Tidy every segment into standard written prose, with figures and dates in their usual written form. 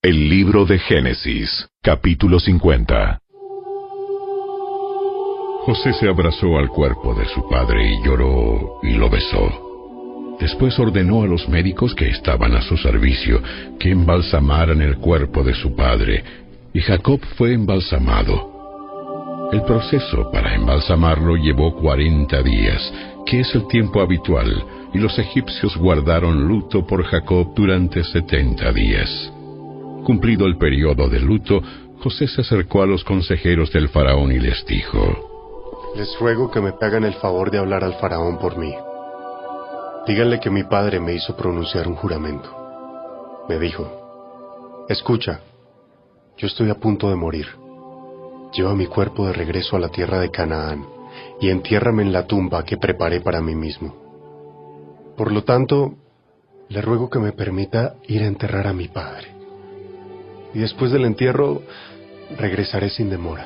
El libro de Génesis, capítulo 50. José se abrazó al cuerpo de su padre y lloró y lo besó. Después ordenó a los médicos que estaban a su servicio que embalsamaran el cuerpo de su padre, y Jacob fue embalsamado. El proceso para embalsamarlo llevó 40 días, que es el tiempo habitual, y los egipcios guardaron luto por Jacob durante 70 días. Cumplido el periodo de luto, José se acercó a los consejeros del faraón y les dijo: Les ruego que me hagan el favor de hablar al faraón por mí. Díganle que mi padre me hizo pronunciar un juramento. Me dijo: escucha, yo estoy a punto de morir. Lleva mi cuerpo de regreso a la tierra de Canaán y entiérrame en la tumba que preparé para mí mismo. Por lo tanto, le ruego que me permita ir a enterrar a mi padre. Y después del entierro, regresaré sin demora.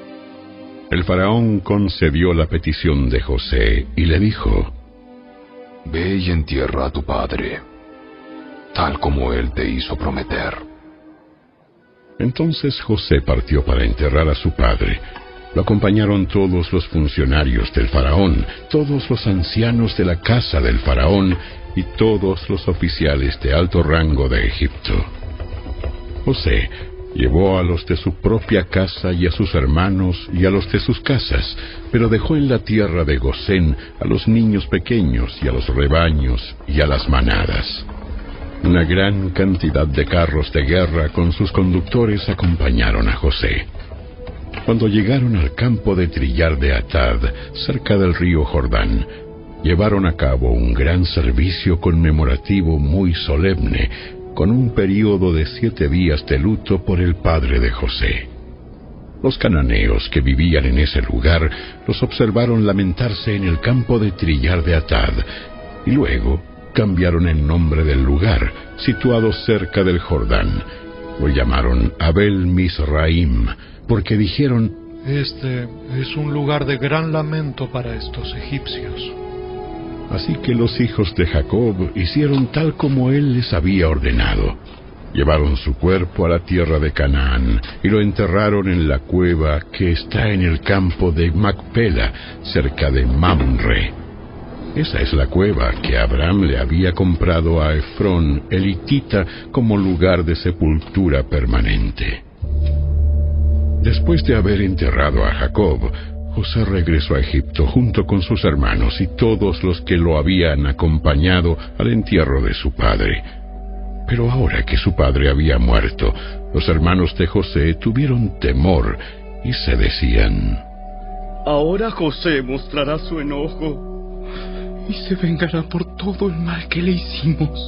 El faraón concedió la petición de José y le dijo: Ve y entierra a tu padre, tal como él te hizo prometer. Entonces José partió para enterrar a su padre. Lo acompañaron todos los funcionarios del faraón, todos los ancianos de la casa del faraón y todos los oficiales de alto rango de Egipto. José llevó a los de su propia casa y a sus hermanos y a los de sus casas, pero dejó en la tierra de Gosén a los niños pequeños y a los rebaños y a las manadas. Una gran cantidad de carros de guerra con sus conductores acompañaron a José. Cuando llegaron al campo de trillar de Atad, cerca del río Jordán, llevaron a cabo un gran servicio conmemorativo muy solemne, con un período de 7 días de luto por el padre de José. Los cananeos que vivían en ese lugar los observaron lamentarse en el campo de trillar de Atad, y luego cambiaron el nombre del lugar, situado cerca del Jordán. Lo llamaron Abel Mizraim, porque dijeron: Este es un lugar de gran lamento para estos egipcios. Así que los hijos de Jacob hicieron tal como él les había ordenado. Llevaron su cuerpo a la tierra de Canaán y lo enterraron en la cueva que está en el campo de Macpela, cerca de Mamre. Esa es la cueva que Abraham le había comprado a Efrón, el hitita, como lugar de sepultura permanente. Después de haber enterrado a Jacob, José regresó a Egipto junto con sus hermanos y todos los que lo habían acompañado al entierro de su padre. Pero ahora que su padre había muerto, los hermanos de José tuvieron temor y se decían: Ahora José mostrará su enojo y se vengará por todo el mal que le hicimos.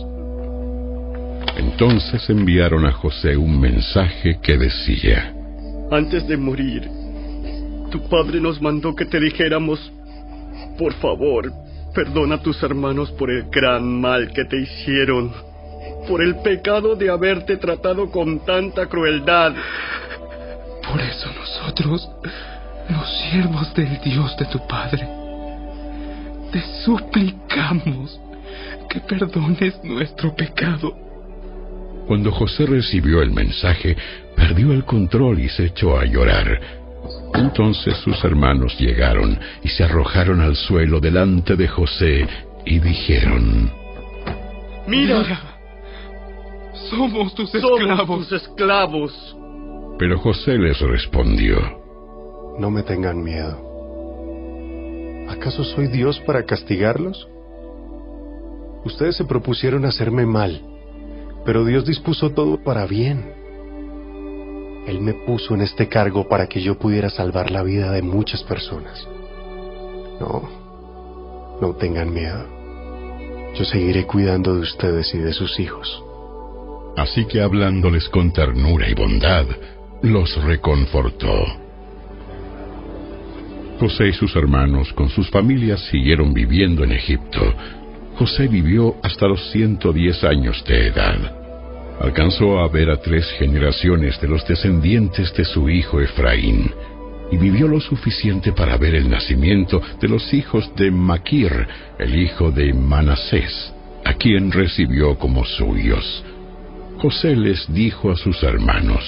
Entonces enviaron a José un mensaje que decía: Antes de morir, tu padre nos mandó que te dijéramos: por favor, perdona a tus hermanos por el gran mal que te hicieron, por el pecado de haberte tratado con tanta crueldad. Por eso nosotros, los siervos del Dios de tu padre, te suplicamos que perdones nuestro pecado. Cuando José recibió el mensaje, perdió el control y se echó a llorar. Entonces sus hermanos llegaron y se arrojaron al suelo delante de José y dijeron: Mira, somos tus esclavos. Pero José les respondió: No me tengan miedo. ¿Acaso soy Dios para castigarlos? Ustedes se propusieron hacerme mal, pero Dios dispuso todo para bien. Él me puso en este cargo para que yo pudiera salvar la vida de muchas personas. No tengan miedo. Yo seguiré cuidando de ustedes y de sus hijos. Así que hablándoles con ternura y bondad, los reconfortó. José y sus hermanos con sus familias siguieron viviendo en Egipto. José vivió hasta los 110 años de edad. Alcanzó a ver a 3 generaciones de los descendientes de su hijo Efraín, y vivió lo suficiente para ver el nacimiento de los hijos de Maquir, el hijo de Manasés, a quien recibió como suyos. José les dijo a sus hermanos: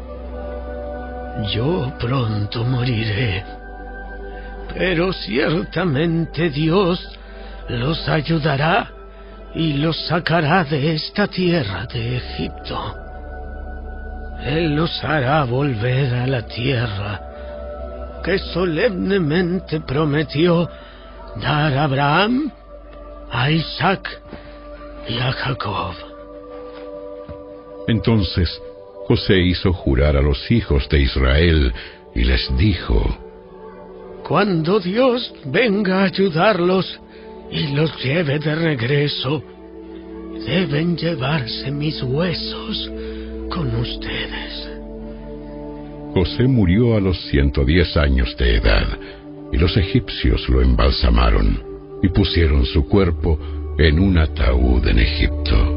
Yo pronto moriré, pero ciertamente Dios los ayudará y los sacará de esta tierra de Egipto. Él los hará volver a la tierra que solemnemente prometió dar a Abraham, a Isaac y a Jacob. Entonces José hizo jurar a los hijos de Israel y les dijo: Cuando Dios venga a ayudarlos y los lleve de regreso, deben llevarse mis huesos con ustedes. José murió a los 110 años de edad, y los egipcios lo embalsamaron y pusieron su cuerpo en un ataúd en Egipto.